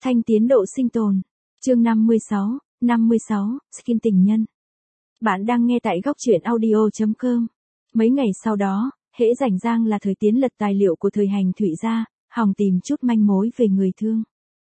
Thanh tiến độ sinh tồn. Chương 56, skin tình nhân. Bạn đang nghe tại góc truyện audio.com. Mấy ngày sau đó, hễ rảnh rang là Thời Tiến lật tài liệu của Thời Hành Thụy ra, hòng tìm chút manh mối về người thương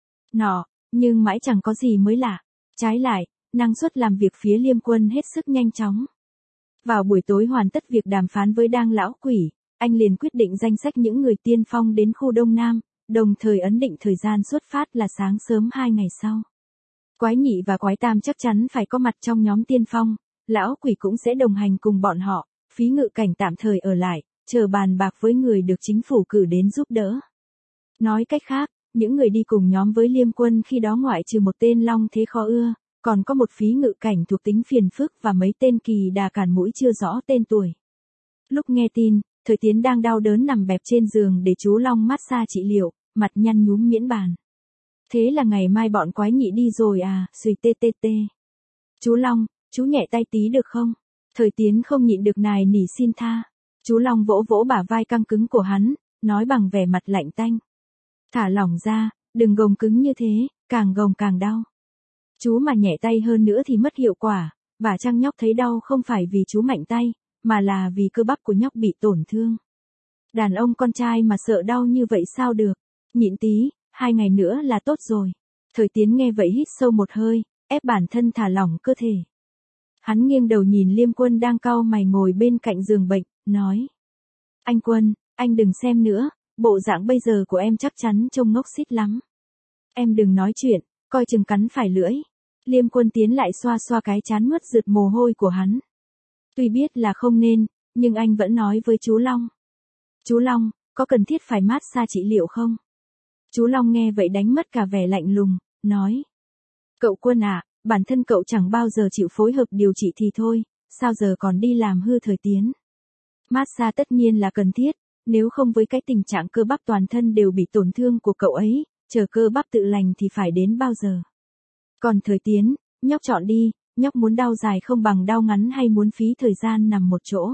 nọ, nhưng mãi chẳng có gì mới lạ. Trái lại, năng suất làm việc phía Liêm Quân hết sức nhanh chóng. Vào buổi tối hoàn tất việc đàm phán với Đang lão quỷ, anh liền quyết định danh sách những người tiên phong đến khu Đông Nam, đồng thời ấn định thời gian xuất phát là sáng sớm 2 ngày sau. Quái nhị và quái tam chắc chắn phải có mặt trong nhóm tiên phong, lão quỷ cũng sẽ đồng hành cùng bọn họ, phí ngự cảnh tạm thời ở lại, chờ bàn bạc với người được chính phủ cử đến giúp đỡ. Nói cách khác, những người đi cùng nhóm với Liêm Quân khi đó ngoại trừ một tên Long Thế Khó Ưa, còn có một phí ngự cảnh thuộc tính phiền phức và mấy tên kỳ đà cản mũi chưa rõ tên tuổi. Lúc nghe tin, Thời Tiến đang đau đớn nằm bẹp trên giường để chú Long massage trị liệu, mặt nhăn nhúm miễn bàn. Thế là ngày mai bọn quái nhị đi rồi à, suy tê tê tê. Chú Long, chú nhẹ tay tí được không? Thời Tiến không nhịn được nài nỉ xin tha. Chú Long vỗ vỗ bả vai căng cứng của hắn, nói bằng vẻ mặt lạnh tanh. Thả lỏng ra, đừng gồng cứng như thế, càng gồng càng đau. Chú mà nhẹ tay hơn nữa thì mất hiệu quả, và chăng nhóc thấy đau không phải vì chú mạnh tay, mà là vì cơ bắp của nhóc bị tổn thương. Đàn ông con trai mà sợ đau như vậy sao được, nhịn tí, 2 ngày nữa là tốt rồi. Thời Tiến nghe vậy hít sâu một hơi, ép bản thân thả lỏng cơ thể. Hắn nghiêng đầu nhìn Liêm Quân đang cau mày ngồi bên cạnh giường bệnh, nói. Anh Quân, anh đừng xem nữa, bộ dạng bây giờ của em chắc chắn trông ngốc xít lắm. Em đừng nói chuyện, coi chừng cắn phải lưỡi. Liêm Quân tiến lại xoa xoa cái trán mướt rượt mồ hôi của hắn. Tuy biết là không nên, nhưng anh vẫn nói với chú Long. Chú Long, có cần thiết phải massage trị liệu không? Chú Long nghe vậy đánh mất cả vẻ lạnh lùng, nói. Cậu Quân à, bản thân cậu chẳng bao giờ chịu phối hợp điều trị thì thôi, sao giờ còn đi làm hư Thời Tiến. Massage tất nhiên là cần thiết, nếu không với cái tình trạng cơ bắp toàn thân đều bị tổn thương của cậu ấy, chờ cơ bắp tự lành thì phải đến bao giờ. Còn Thời Tiến, nhóc chọn đi, nhóc muốn đau dài không bằng đau ngắn hay muốn phí thời gian nằm một chỗ.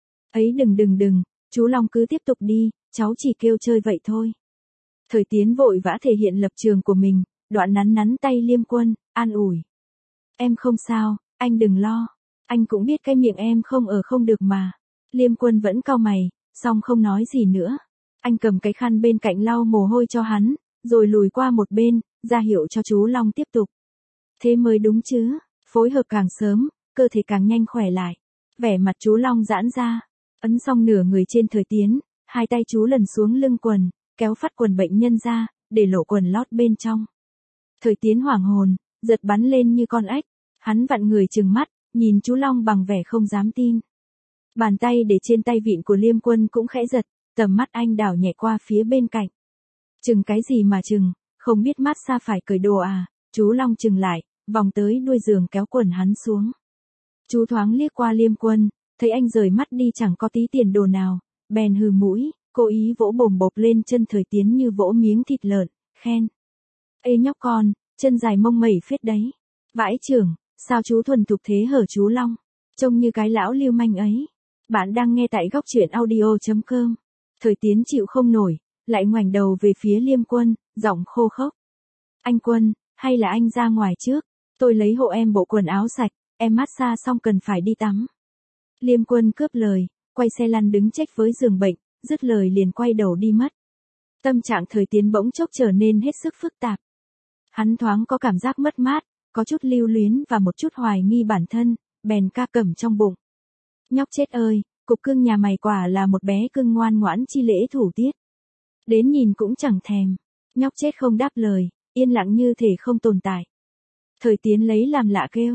Ấy đừng, chú Long cứ tiếp tục đi, cháu chỉ kêu chơi vậy thôi. Thời Tiến vội vã thể hiện lập trường của mình, đoạn nắn tay Liêm Quân, an ủi. Em không sao, anh đừng lo, anh cũng biết cái miệng em không ở không được mà. Liêm Quân vẫn cau mày, song không nói gì nữa. Anh cầm cái khăn bên cạnh lau mồ hôi cho hắn, rồi lùi qua một bên, ra hiệu cho chú Long tiếp tục. Thế mới đúng chứ, phối hợp càng sớm, cơ thể càng nhanh khỏe lại. Vẻ mặt chú Long giãn ra, ấn xong nửa người trên Thời Tiến, hai tay chú lần xuống lưng quần, kéo phát quần bệnh nhân ra, để lộ quần lót bên trong. Thời Tiến hoảng hồn, giật bắn lên như con ếch, hắn vặn người trừng mắt, nhìn chú Long bằng vẻ không dám tin. Bàn tay để trên tay vịn của Liêm Quân cũng khẽ giật, tầm mắt anh đảo nhẹ qua phía bên cạnh. Chừng cái gì mà chừng, không biết massage phải cởi đồ à, chú Long chừng lại, vòng tới đuôi giường kéo quần hắn xuống. Chú thoáng liếc qua Liêm Quân, thấy anh rời mắt đi chẳng có tí tiền đồ nào, bèn hừ mũi, cố ý vỗ bồm bộp lên chân Thời Tiến như vỗ miếng thịt lợn, khen. Ê nhóc con, chân dài mông mẩy phết đấy. Vãi chưởng, sao chú thuần thục thế hở chú Long, trông như cái lão lưu manh ấy. Bạn đang nghe tại góc truyện audio.com. Thời Tiến chịu không nổi, lại ngoảnh đầu về phía Liêm Quân, giọng khô khốc. Anh Quân, hay là anh ra ngoài trước, tôi lấy hộ em bộ quần áo sạch, em massage xong cần phải đi tắm. Liêm Quân cướp lời, quay xe lăn đứng chếch với giường bệnh, dứt lời liền quay đầu đi mất. Tâm trạng Thời Tiến bỗng chốc trở nên hết sức phức tạp. Hắn thoáng có cảm giác mất mát, có chút lưu luyến và một chút hoài nghi bản thân, bèn ca cẩm trong bụng. Nhóc chết ơi, cục cưng nhà mày quả là một bé cưng ngoan ngoãn chi lễ thủ tiết. Đến nhìn cũng chẳng thèm. Nhóc chết không đáp lời, yên lặng như thể không tồn tại. Thời Tiến lấy làm lạ kêu.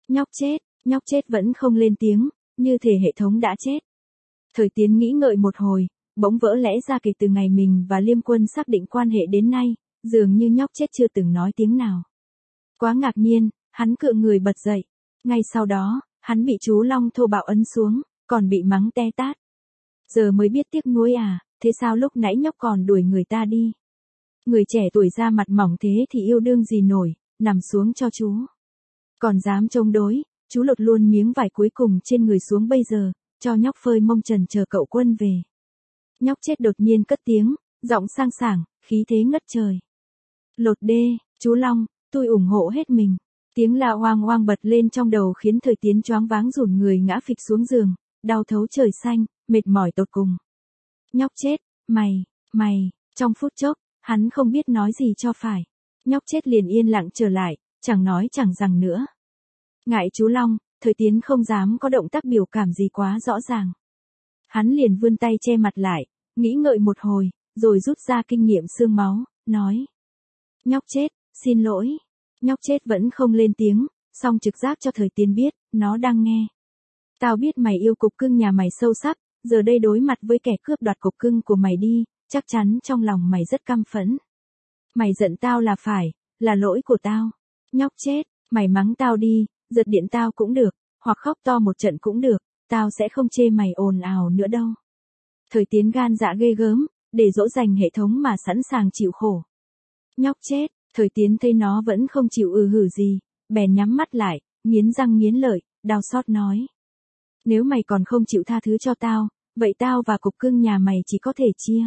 Nhóc chết vẫn không lên tiếng, như thể hệ thống đã chết. Thời Tiến nghĩ ngợi một hồi, bỗng vỡ lẽ ra kể từ ngày mình và Liêm Quân xác định quan hệ đến nay, dường như nhóc chết chưa từng nói tiếng nào. Quá ngạc nhiên, hắn cựa người bật dậy. Ngay sau đó, hắn bị chú Long thô bạo ấn xuống, còn bị mắng te tát. Giờ mới biết tiếc nuối à, thế sao lúc nãy nhóc còn đuổi người ta đi. Người trẻ tuổi ra mặt mỏng thế thì yêu đương gì nổi, nằm xuống cho chú. Còn dám chống đối, chú lột luôn miếng vải cuối cùng trên người xuống bây giờ, cho nhóc phơi mông trần chờ cậu Quân về. Nhóc chết đột nhiên cất tiếng, giọng sang sảng, khí thế ngất trời. Lột đê, Chú Long, tôi ủng hộ hết mình. Tiếng la oang oang bật lên trong đầu khiến Thời Tiến choáng váng rủn người ngã phịch xuống giường, đau thấu trời xanh, mệt mỏi tột cùng. Nhóc chết, mày, trong phút chốc, hắn không biết nói gì cho phải. Nhóc chết liền yên lặng trở lại, chẳng nói chẳng rằng nữa. Ngại chú Long, Thời Tiến không dám có động tác biểu cảm gì quá rõ ràng. Hắn liền vươn tay che mặt lại, nghĩ ngợi một hồi, rồi rút ra kinh nghiệm xương máu, nói. Nhóc chết, xin lỗi. Nhóc chết vẫn không lên tiếng, song trực giác cho Thời Tiến biết, nó đang nghe. Tao biết mày yêu cục cưng nhà mày sâu sắc, giờ đây đối mặt với kẻ cướp đoạt cục cưng của mày đi, chắc chắn trong lòng mày rất căm phẫn. Mày giận tao là phải, là lỗi của tao. Nhóc chết, mày mắng tao đi, giật điện tao cũng được, hoặc khóc to một trận cũng được, tao sẽ không chê mày ồn ào nữa đâu. Thời Tiến gan dạ ghê gớm, để dỗ dành hệ thống mà sẵn sàng chịu khổ. Nhóc chết, Thời Tiến thấy nó vẫn không chịu hử gì, bèn nhắm mắt lại, nghiến răng nghiến lợi, đau xót nói. Nếu mày còn không chịu tha thứ cho tao, vậy tao và cục cưng nhà mày chỉ có thể chia.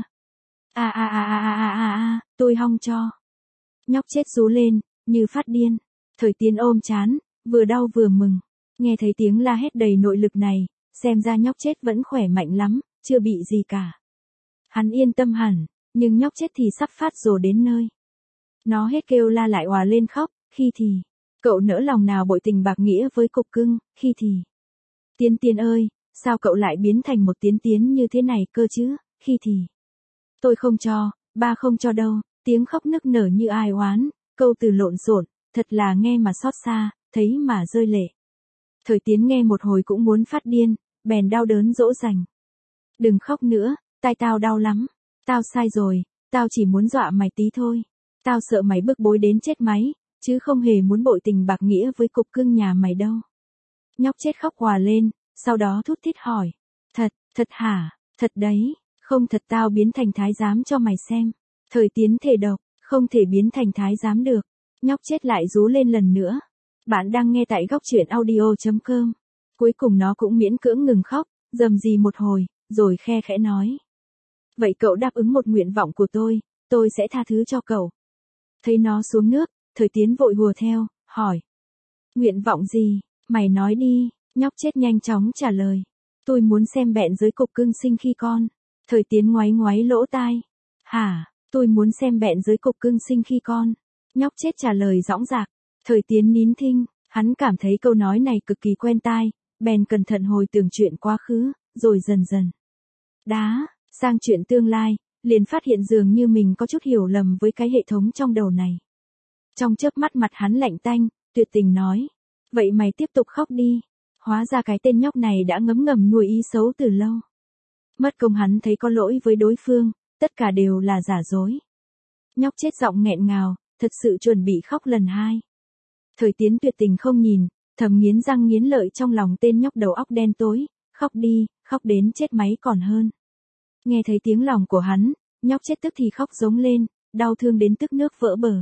Tôi hong cho. Nhóc chết rú lên, như phát điên. Thời Tiến ôm chán, vừa đau vừa mừng. Nghe thấy tiếng la hét đầy nội lực này, xem ra nhóc chết vẫn khỏe mạnh lắm, chưa bị gì cả. Hắn yên tâm hẳn, nhưng nhóc chết thì sắp phát rồ đến nơi. Nó hết kêu la lại òa lên khóc, khi thì, cậu nỡ lòng nào bội tình bạc nghĩa với cục cưng, khi thì. Tiến ơi, sao cậu lại biến thành một Tiến như thế này cơ chứ, khi thì. Tôi không cho, ba không cho đâu, tiếng khóc nức nở như ai oán, câu từ lộn xộn, thật là nghe mà xót xa, thấy mà rơi lệ. Thời Tiến nghe một hồi cũng muốn phát điên, bèn đau đớn dỗ dành. Đừng khóc nữa, tai tao đau lắm. Tao sai rồi, tao chỉ muốn dọa mày tí thôi. Tao sợ mày bức bối đến chết máy, chứ không hề muốn bội tình bạc nghĩa với cục cưng nhà mày đâu. Nhóc chết khóc òa lên, sau đó thút thít hỏi. Thật hả, thật đấy, không thật tao biến thành thái giám cho mày xem. Thời Tiến thề độc, không thể biến thành thái giám được. Nhóc chết lại rú lên lần nữa. Bạn đang nghe tại góc truyện audio.com. Cuối cùng nó cũng miễn cưỡng ngừng khóc, rầm rì một hồi, rồi khe khẽ nói. Vậy cậu đáp ứng một nguyện vọng của tôi sẽ tha thứ cho cậu. Thấy nó xuống nước, Thời Tiến vội hùa theo, hỏi. Nguyện vọng gì, mày nói đi, nhóc chết nhanh chóng trả lời. Tôi muốn xem bẹn giới cục cưng sinh khi con. Thời Tiến ngoáy ngoáy lỗ tai. Hả, tôi muốn xem bẹn giới cục cưng sinh khi con. Nhóc chết trả lời dõng dạc. Thời Tiến nín thinh, hắn cảm thấy câu nói này cực kỳ quen tai, bèn cẩn thận hồi tưởng chuyện quá khứ, rồi dần dần sang chuyện tương lai, liền phát hiện dường như mình có chút hiểu lầm với cái hệ thống trong đầu này. Trong chớp mắt mặt hắn lạnh tanh, tuyệt tình nói. Vậy mày tiếp tục khóc đi. Hóa ra cái tên nhóc này đã ngấm ngầm nuôi ý xấu từ lâu. Mất công hắn thấy có lỗi với đối phương, tất cả đều là giả dối. Nhóc chết giọng nghẹn ngào, thật sự chuẩn bị khóc lần hai. Thời Tiến tuyệt tình không nhìn, thầm nghiến răng nghiến lợi trong lòng tên nhóc đầu óc đen tối, khóc đi, khóc đến chết máy còn hơn. Nghe thấy tiếng lòng của hắn, nhóc chết tức thì khóc giống lên, đau thương đến tức nước vỡ bờ.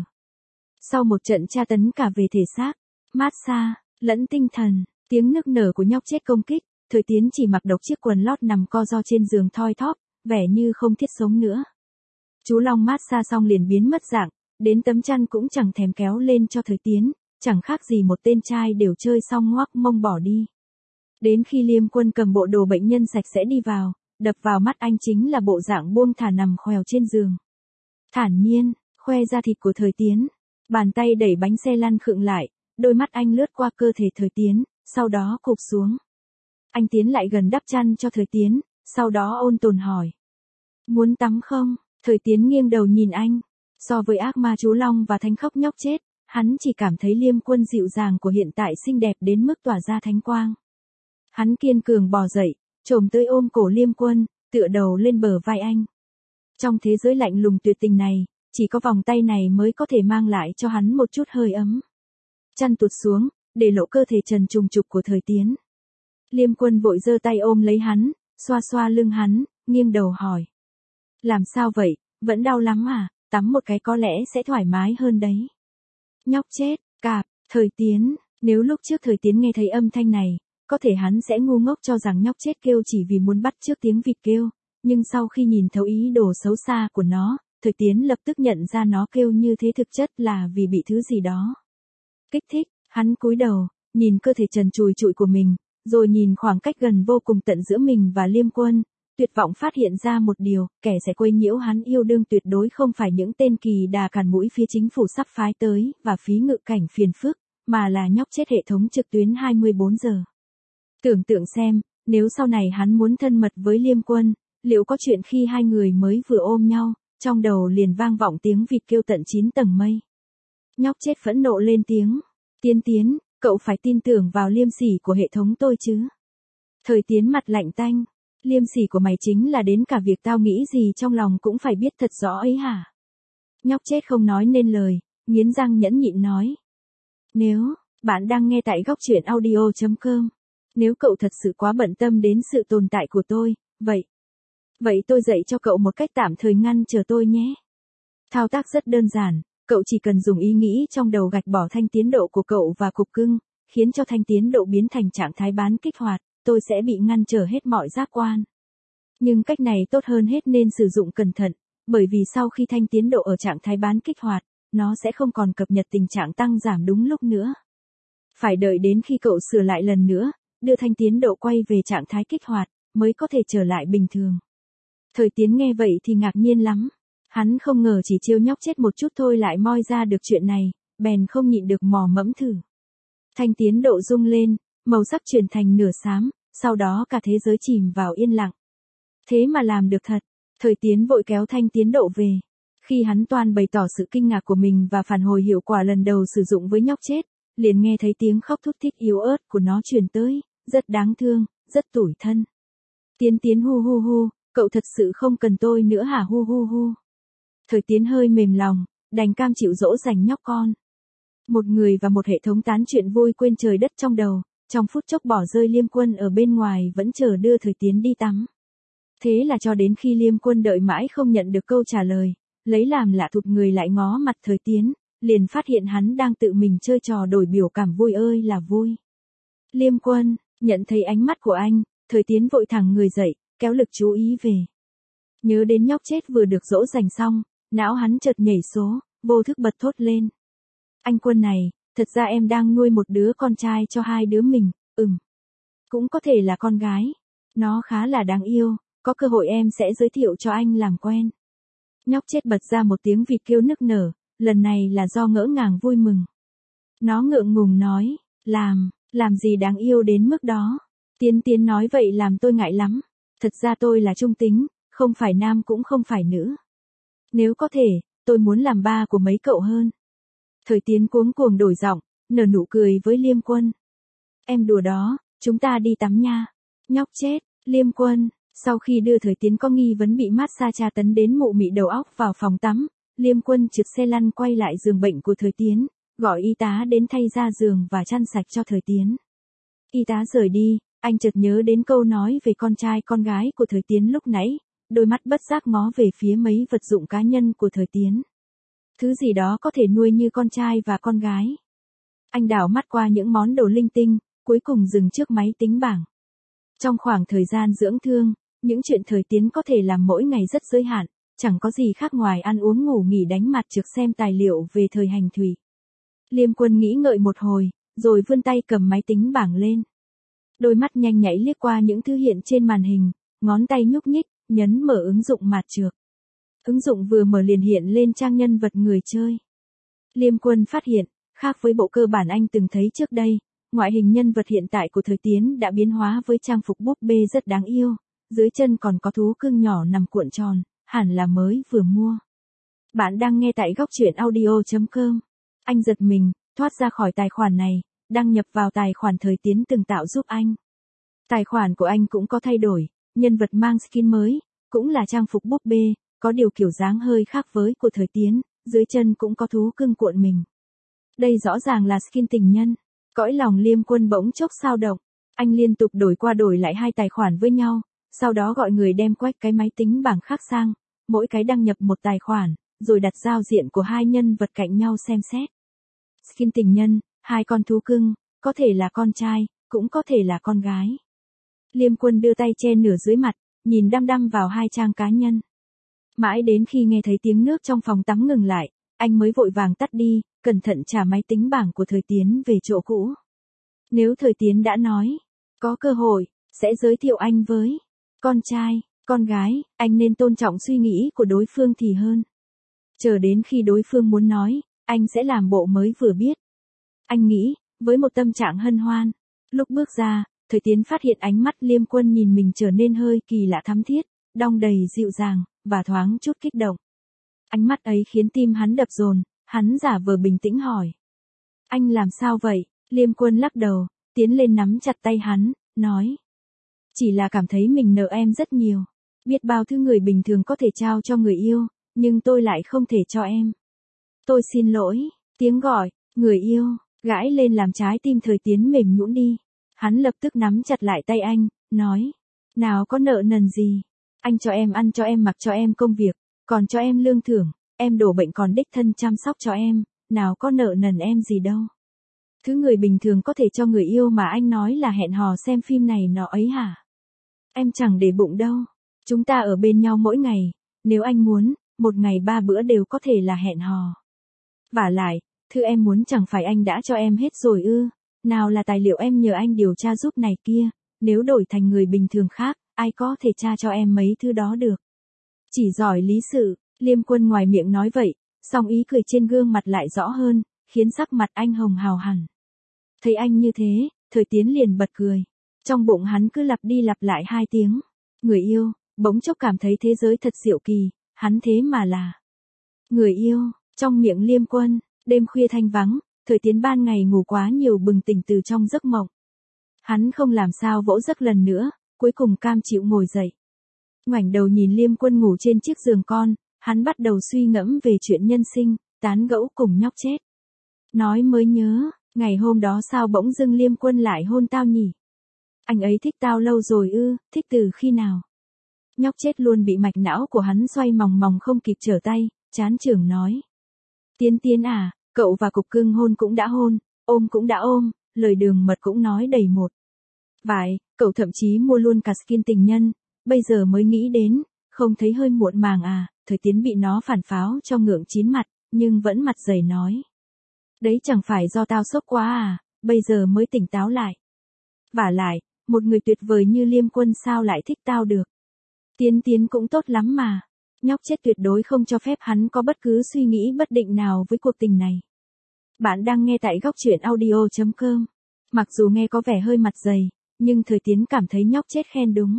Sau một trận tra tấn cả về thể xác, mát xa, lẫn tinh thần, tiếng nức nở của nhóc chết công kích, Thời Tiến chỉ mặc độc chiếc quần lót nằm co ro trên giường thoi thóp, vẻ như không thiết sống nữa. Chú Long mát xa xong liền biến mất dạng, đến tấm chăn cũng chẳng thèm kéo lên cho Thời Tiến, chẳng khác gì một tên trai đều chơi xong ngoác mông bỏ đi. Đến khi Liêm Quân cầm bộ đồ bệnh nhân sạch sẽ đi vào, đập vào mắt anh chính là bộ dạng buông thả nằm khoèo trên giường. Thản nhiên, khoe da thịt của Thời Tiến, bàn tay đẩy bánh xe lăn khựng lại, đôi mắt anh lướt qua cơ thể Thời Tiến, sau đó cụp xuống. Anh tiến lại gần đắp chăn cho Thời Tiến, sau đó ôn tồn hỏi. Muốn tắm không? Thời Tiến nghiêng đầu nhìn anh. So với ác ma chú Long và thánh khóc nhóc chết, hắn chỉ cảm thấy Liêm Quân dịu dàng của hiện tại xinh đẹp đến mức tỏa ra thánh quang. Hắn kiên cường bò dậy, chồm tới ôm cổ Liêm Quân, tựa đầu lên bờ vai anh. Trong thế giới lạnh lùng tuyệt tình này, chỉ có vòng tay này mới có thể mang lại cho hắn một chút hơi ấm. Chăn tụt xuống, để lộ cơ thể trần trùng trục của Thời Tiến. Liêm Quân vội giơ tay ôm lấy hắn, xoa xoa lưng hắn, nghiêng đầu hỏi. Làm sao vậy, vẫn đau lắm à, tắm một cái có lẽ sẽ thoải mái hơn đấy. Nhóc chết, cạp, Thời Tiến, nếu lúc trước Thời Tiến nghe thấy âm thanh này, có thể hắn sẽ ngu ngốc cho rằng nhóc chết kêu chỉ vì muốn bắt chước tiếng vịt kêu, nhưng sau khi nhìn thấu ý đồ xấu xa của nó, Thời Tiến lập tức nhận ra nó kêu như thế thực chất là vì bị thứ gì đó kích thích. Hắn cúi đầu, nhìn cơ thể trần trụi trụi của mình, rồi nhìn khoảng cách gần vô cùng tận giữa mình và Liêm Quân, tuyệt vọng phát hiện ra một điều, kẻ sẽ quấy nhiễu hắn yêu đương tuyệt đối không phải những tên kỳ đà cản mũi phía chính phủ sắp phái tới và phí ngự cảnh phiền phức, mà là nhóc chết hệ thống trực tuyến 24 giờ. Tưởng tượng xem, nếu sau này hắn muốn thân mật với Liêm Quân, liệu có chuyện khi hai người mới vừa ôm nhau, trong đầu liền vang vọng tiếng vịt kêu tận 9 tầng mây. Nhóc chết phẫn nộ lên tiếng. Tiến, cậu phải tin tưởng vào liêm sỉ của hệ thống tôi chứ. Thời Tiến mặt lạnh tanh. Liêm sỉ của mày chính là đến cả việc tao nghĩ gì trong lòng cũng phải biết thật rõ ấy hả? Nhóc chết không nói nên lời, nghiến răng nhẫn nhịn nói. Nếu, bạn đang nghe tại góc truyện audio.com. Nếu cậu thật sự quá bận tâm đến sự tồn tại của tôi, vậy tôi dạy cho cậu một cách tạm thời ngăn chờ tôi nhé. Thao tác rất đơn giản, cậu chỉ cần dùng ý nghĩ trong đầu gạch bỏ thanh tiến độ của cậu và cục cưng, khiến cho thanh tiến độ biến thành trạng thái bán kích hoạt, tôi sẽ bị ngăn trở hết mọi giác quan. Nhưng cách này tốt hơn hết nên sử dụng cẩn thận, bởi vì sau khi thanh tiến độ ở trạng thái bán kích hoạt, nó sẽ không còn cập nhật tình trạng tăng giảm đúng lúc nữa. Phải đợi đến khi cậu sửa lại lần nữa, đưa thanh tiến độ quay về trạng thái kích hoạt, mới có thể trở lại bình thường. Thời Tiến nghe vậy thì ngạc nhiên lắm. Hắn không ngờ chỉ chiêu nhóc chết một chút thôi lại moi ra được chuyện này, bèn không nhịn được mò mẫm thử. Thanh tiến độ rung lên, màu sắc chuyển thành nửa xám, sau đó cả thế giới chìm vào yên lặng. Thế mà làm được thật. Thời Tiến vội kéo thanh tiến độ về. Khi hắn toan bày tỏ sự kinh ngạc của mình và phản hồi hiệu quả lần đầu sử dụng với nhóc chết, liền nghe thấy tiếng khóc thút thít yếu ớt của nó truyền tới, rất đáng thương, rất tủi thân. Tiến hu hu hu, cậu thật sự không cần tôi nữa hả hu hu hu. Thời Tiến hơi mềm lòng, đành cam chịu dỗ dành nhóc con. Một người và một hệ thống tán chuyện vui quên trời đất trong đầu, trong phút chốc bỏ rơi Liêm Quân ở bên ngoài vẫn chờ đưa Thời Tiến đi tắm. Thế là cho đến khi Liêm Quân đợi mãi không nhận được câu trả lời, lấy làm lạ thụt người lại ngó mặt Thời Tiến, liền phát hiện hắn đang tự mình chơi trò đổi biểu cảm vui ơi là vui. Liêm Quân, nhận thấy ánh mắt của anh, Thời Tiến vội thẳng người dậy, kéo lực chú ý về. Nhớ đến nhóc chết vừa được dỗ dành xong, não hắn chợt nhảy số, vô thức bật thốt lên. Anh Quân này, thật ra em đang nuôi một đứa con trai cho hai đứa mình, cũng có thể là con gái. Nó khá là đáng yêu, có cơ hội em sẽ giới thiệu cho anh làm quen. Nhóc chết bật ra một tiếng vịt kêu nức nở, lần này là do ngỡ ngàng vui mừng. Nó ngượng ngùng nói, làm gì đáng yêu đến mức đó. Tiến nói vậy làm tôi ngại lắm. Thật ra tôi là trung tính, không phải nam cũng không phải nữ. Nếu có thể, tôi muốn làm ba của mấy cậu hơn. Thời Tiến cuống cuồng đổi giọng, nở nụ cười với Liêm Quân. Em đùa đó, chúng ta đi tắm nha. Nhóc chết, Liêm Quân, sau khi đưa Thời Tiến có nghi vấn bị massage tra tấn đến mụ mị đầu óc vào phòng tắm, Liêm Quân trượt xe lăn quay lại giường bệnh của Thời Tiến, gọi y tá đến thay ra giường và chăn sạch cho Thời Tiến. Y tá rời đi, anh chợt nhớ đến câu nói về con trai con gái của Thời Tiến lúc nãy, đôi mắt bất giác ngó về phía mấy vật dụng cá nhân của Thời Tiến. Thứ gì đó có thể nuôi như con trai và con gái. Anh đảo mắt qua những món đồ linh tinh, cuối cùng dừng trước máy tính bảng. Trong khoảng thời gian dưỡng thương, những chuyện Thời Tiến có thể làm mỗi ngày rất giới hạn, chẳng có gì khác ngoài ăn uống ngủ nghỉ đánh mặt trược xem tài liệu về thời hành thủy. Liêm Quân nghĩ ngợi một hồi, rồi vươn tay cầm máy tính bảng lên. Đôi mắt nhanh nhảy liếc qua những thứ hiện trên màn hình, ngón tay nhúc nhích, nhấn mở ứng dụng mạt trược. Ứng dụng vừa mở liền hiện lên trang nhân vật người chơi. Liêm Quân phát hiện, khác với bộ cơ bản anh từng thấy trước đây, ngoại hình nhân vật hiện tại của Thời Tiến đã biến hóa với trang phục búp bê rất đáng yêu, dưới chân còn có thú cưng nhỏ nằm cuộn tròn, hẳn là mới vừa mua. Bạn đang nghe tại góc truyện audio.com. Anh giật mình, thoát ra khỏi tài khoản này, đăng nhập vào tài khoản Thời Tiến từng tạo giúp anh. Tài khoản của anh cũng có thay đổi, nhân vật mang skin mới, cũng là trang phục búp bê, có điều kiểu dáng hơi khác với của Thời Tiến, dưới chân cũng có thú cưng cuộn mình. Đây rõ ràng là skin tình nhân. Cõi lòng Liêm Quân bỗng chốc xao động, anh liên tục đổi qua đổi lại hai tài khoản với nhau, sau đó gọi người đem quách cái máy tính bảng khác sang, mỗi cái đăng nhập một tài khoản, rồi đặt giao diện của hai nhân vật cạnh nhau xem xét. Skin tình nhân, hai con thú cưng, có thể là con trai, cũng có thể là con gái. Liêm Quân đưa tay che nửa dưới mặt, nhìn đăm đăm vào hai trang cá nhân. Mãi đến khi nghe thấy tiếng nước trong phòng tắm ngừng lại, anh mới vội vàng tắt đi, cẩn thận trả máy tính bảng của Thời Tiến về chỗ cũ. Nếu Thời Tiến đã nói, có cơ hội, sẽ giới thiệu anh với con trai, con gái, anh nên tôn trọng suy nghĩ của đối phương thì hơn. Chờ đến khi đối phương muốn nói, anh sẽ làm bộ mới vừa biết. Anh nghĩ, với một tâm trạng hân hoan. Lúc bước ra, Thời Tiến phát hiện ánh mắt Liêm Quân nhìn mình trở nên hơi kỳ lạ thắm thiết, đong đầy dịu dàng, và thoáng chút kích động. Ánh mắt ấy khiến tim hắn đập dồn, hắn giả vờ bình tĩnh hỏi. Anh làm sao vậy? Liêm Quân lắc đầu, tiến lên nắm chặt tay hắn, nói. Chỉ là cảm thấy mình nợ em rất nhiều. Biết bao thứ người bình thường có thể trao cho người yêu, nhưng tôi lại không thể cho em. Tôi xin lỗi. Tiếng gọi, người yêu, gãi lên làm trái tim Thời Tiến mềm nhũn đi. Hắn lập tức nắm chặt lại tay anh, nói. Nào có nợ nần gì. Anh cho em ăn, cho em mặc, cho em công việc, còn cho em lương thưởng, em đổ bệnh còn đích thân chăm sóc cho em, nào có nợ nần em gì đâu. Thứ người bình thường có thể cho người yêu mà anh nói là hẹn hò xem phim này nọ ấy hả? Em chẳng để bụng đâu. Chúng ta ở bên nhau mỗi ngày, nếu anh muốn, một ngày 3 bữa đều có thể là hẹn hò. Vả lại, thứ em muốn chẳng phải anh đã cho em hết rồi ư? Nào là tài liệu em nhờ anh điều tra giúp này kia, nếu đổi thành người bình thường khác, ai có thể tra cho em mấy thứ đó được. Chỉ giỏi lý sự, Liêm Quân ngoài miệng nói vậy, song ý cười trên gương mặt lại rõ hơn, khiến sắc mặt anh hồng hào hẳn. Thấy anh như thế, Thời Tiến liền bật cười. Trong bụng hắn cứ lặp đi lặp lại 2 tiếng. Người yêu, bỗng chốc cảm thấy thế giới thật diệu kỳ, hắn thế mà là người yêu. Trong miệng Liêm Quân, đêm khuya thanh vắng, Thời Tiến ban ngày ngủ quá nhiều bừng tỉnh từ trong giấc mộng. Hắn không làm sao vỗ giấc lần nữa, cuối cùng cam chịu ngồi dậy. Ngoảnh đầu nhìn Liêm Quân ngủ trên chiếc giường con, hắn bắt đầu suy ngẫm về chuyện nhân sinh, tán gẫu cùng nhóc chết. Nói mới nhớ, ngày hôm đó sao bỗng dưng Liêm Quân lại hôn tao nhỉ? Anh ấy thích tao lâu rồi ư, thích từ khi nào? Nhóc chết luôn bị mạch não của hắn xoay mòng mòng không kịp trở tay, chán chường nói. Tiến Tiến à, cậu và Cục Cưng hôn cũng đã hôn, ôm cũng đã ôm, lời đường mật cũng nói đầy một. Vải, cậu thậm chí mua luôn cả skin tình nhân, bây giờ mới nghĩ đến, không thấy hơi muộn màng à? Thời Tiến bị nó phản pháo cho ngượng chín mặt, nhưng vẫn mặt dày nói. Đấy chẳng phải do tao sốc quá à, bây giờ mới tỉnh táo lại. Vả lại, một người tuyệt vời như Liêm Quân sao lại thích tao được? Tiến Tiến cũng tốt lắm mà. Nhóc chết tuyệt đối không cho phép hắn có bất cứ suy nghĩ bất định nào với cuộc tình này. Bạn đang nghe tại góc truyện audio.com. Mặc dù nghe có vẻ hơi mặt dày, nhưng Thời Tiến cảm thấy nhóc chết khen đúng.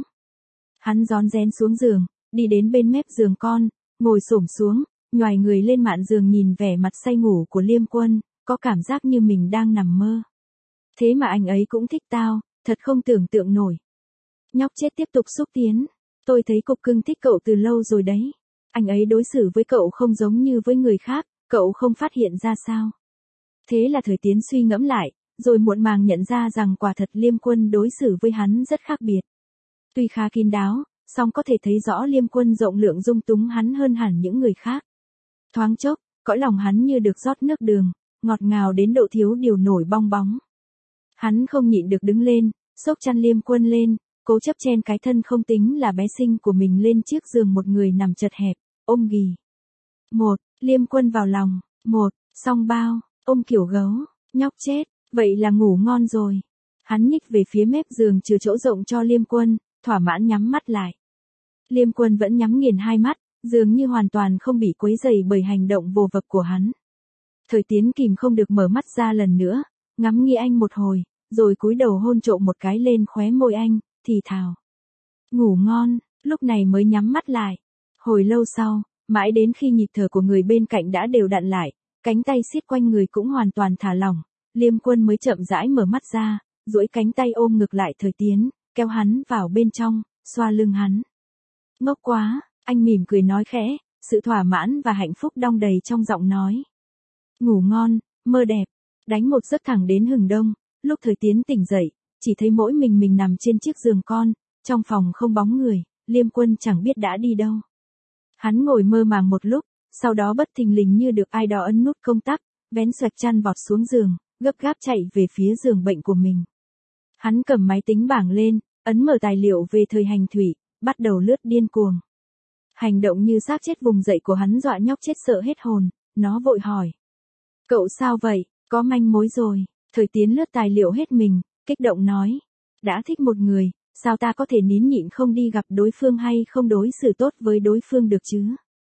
Hắn rón rén xuống giường, đi đến bên mép giường con, ngồi xổm xuống, nhoài người lên mạn giường nhìn vẻ mặt say ngủ của Liêm Quân, có cảm giác như mình đang nằm mơ. Thế mà anh ấy cũng thích tao, thật không tưởng tượng nổi. Nhóc chết tiếp tục xúc tiến. Tôi thấy Cục Cưng thích cậu từ lâu rồi đấy. Anh ấy đối xử với cậu không giống như với người khác, cậu không phát hiện ra sao? Thế là Thời Tiến suy ngẫm lại, rồi muộn màng nhận ra rằng quả thật Liêm Quân đối xử với hắn rất khác biệt. Tuy khá kín đáo, song có thể thấy rõ Liêm Quân rộng lượng dung túng hắn hơn hẳn những người khác. Thoáng chốc, cõi lòng hắn như được rót nước đường, ngọt ngào đến độ thiếu điều nổi bong bóng. Hắn không nhịn được đứng lên, xốc chăn Liêm Quân lên, cố chấp chen cái thân không tính là bé xinh của mình lên chiếc giường một người nằm chật hẹp, ôm ghì. Liêm Quân vào lòng, song bao, ôm kiểu gấu, nhóc chết, vậy là ngủ ngon rồi. Hắn nhích về phía mép giường chừa chỗ rộng cho Liêm Quân, thỏa mãn nhắm mắt lại. Liêm Quân vẫn nhắm nghiền 2 mắt, dường như hoàn toàn không bị quấy rầy bởi hành động vồ vập của hắn. Thời Tiến kìm không được mở mắt ra lần nữa, ngắm nghía anh một hồi, rồi cúi đầu hôn trộm một cái lên khóe môi anh, thì thào. Ngủ ngon, lúc này mới nhắm mắt lại. Hồi lâu sau, mãi đến khi nhịp thở của người bên cạnh đã đều đặn lại, cánh tay siết quanh người cũng hoàn toàn thả lỏng, Liêm Quân mới chậm rãi mở mắt ra, duỗi cánh tay ôm ngực lại Thời Tiến, kéo hắn vào bên trong, xoa lưng hắn. Ngốc quá, anh mỉm cười nói khẽ, sự thỏa mãn và hạnh phúc đong đầy trong giọng nói. Ngủ ngon, mơ đẹp, đánh một giấc thẳng đến hừng đông, lúc Thời Tiến tỉnh dậy, chỉ thấy mỗi mình nằm trên chiếc giường con, trong phòng không bóng người, Liêm Quân chẳng biết đã đi đâu. Hắn ngồi mơ màng một lúc, sau đó bất thình lình như được ai đó ấn nút công tắc, vén xoẹt chăn vọt xuống giường, gấp gáp chạy về phía giường bệnh của mình. Hắn cầm máy tính bảng lên, ấn mở tài liệu về thời hành thủy, bắt đầu lướt điên cuồng. Hành động như xác chết vùng dậy của hắn dọa nhóc chết sợ hết hồn, nó vội hỏi. Cậu sao vậy, có manh mối rồi. Thời Tiến lướt tài liệu hết mình, kích động nói. Đã thích một người, sao ta có thể nín nhịn không đi gặp đối phương hay không đối xử tốt với đối phương được chứ?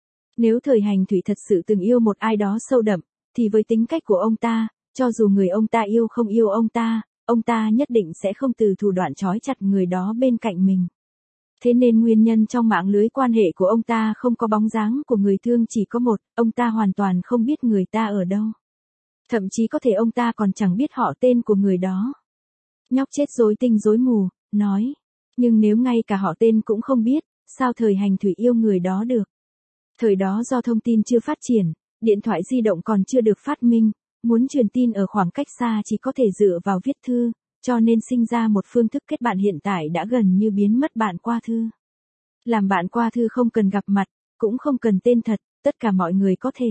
Nếu Thời Hành Thủy thật sự từng yêu một ai đó sâu đậm, thì với tính cách của ông ta, cho dù người ông ta yêu không yêu ông ta nhất định sẽ không từ thủ đoạn trói chặt người đó bên cạnh mình. Thế nên nguyên nhân trong mạng lưới quan hệ của ông ta không có bóng dáng của người thương chỉ có một, ông ta hoàn toàn không biết người ta ở đâu. Thậm chí có thể ông ta còn chẳng biết họ tên của người đó. Nhóc chết rối tinh rối mù, nói. Nhưng nếu ngay cả họ tên cũng không biết, sao Thời Hành Thủy yêu người đó được? Thời đó do thông tin chưa phát triển, điện thoại di động còn chưa được phát minh, muốn truyền tin ở khoảng cách xa chỉ có thể dựa vào viết thư, cho nên sinh ra một phương thức kết bạn hiện tại đã gần như biến mất bạn qua thư. Làm bạn qua thư không cần gặp mặt, cũng không cần tên thật, tất cả mọi người có thể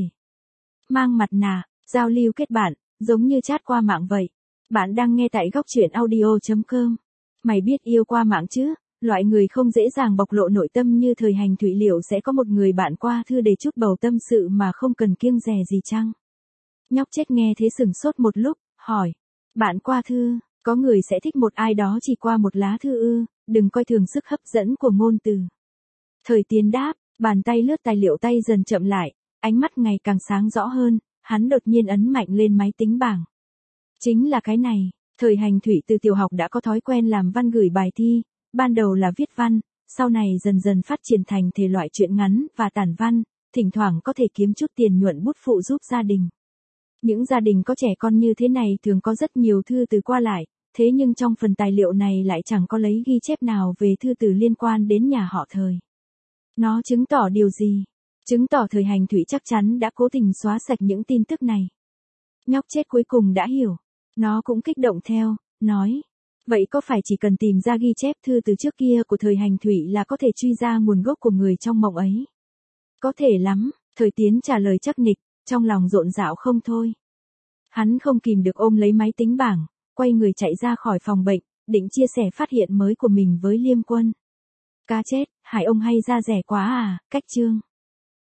mang mặt nạ, giao lưu kết bạn, giống như chat qua mạng vậy. Bạn đang nghe tại góc truyện audio.com. Mày biết yêu qua mạng chứ? Loại người không dễ dàng bộc lộ nội tâm như Thời Hành Thủy liệu sẽ có một người bạn qua thư để chút bầu tâm sự mà không cần kiêng dè gì chăng? Nhóc chết nghe thế sửng sốt một lúc, hỏi. Bạn qua thư, có người sẽ thích một ai đó chỉ qua một lá thư ư, đừng coi thường sức hấp dẫn của ngôn từ. Thời Tiến đáp, bàn tay lướt tài liệu tay dần chậm lại, ánh mắt ngày càng sáng rõ hơn, hắn đột nhiên ấn mạnh lên máy tính bảng. Chính là cái này, Thời Hành Thủy từ tiểu học đã có thói quen làm văn gửi bài thi, ban đầu là viết văn, sau này dần dần phát triển thành thể loại truyện ngắn và tản văn, thỉnh thoảng có thể kiếm chút tiền nhuận bút phụ giúp gia đình. Những gia đình có trẻ con như thế này thường có rất nhiều thư từ qua lại, thế nhưng trong phần tài liệu này lại chẳng có lấy ghi chép nào về thư từ liên quan đến nhà họ Thời. Nó chứng tỏ điều gì? Chứng tỏ Thời Hành Thủy chắc chắn đã cố tình xóa sạch những tin tức này. Nhóc chết cuối cùng đã hiểu. Nó cũng kích động theo, nói. Vậy có phải chỉ cần tìm ra ghi chép thư từ trước kia của Thời Hành Thủy là có thể truy ra nguồn gốc của người trong mộng ấy? Có thể lắm, Thời Tiến trả lời chắc nịch, trong lòng rộn rạo không thôi. Hắn không kìm được ôm lấy máy tính bảng, quay người chạy ra khỏi phòng bệnh, định chia sẻ phát hiện mới của mình với Liêm Quân. Cá chết, Hải ông hay ra rẻ quá à, cách chương.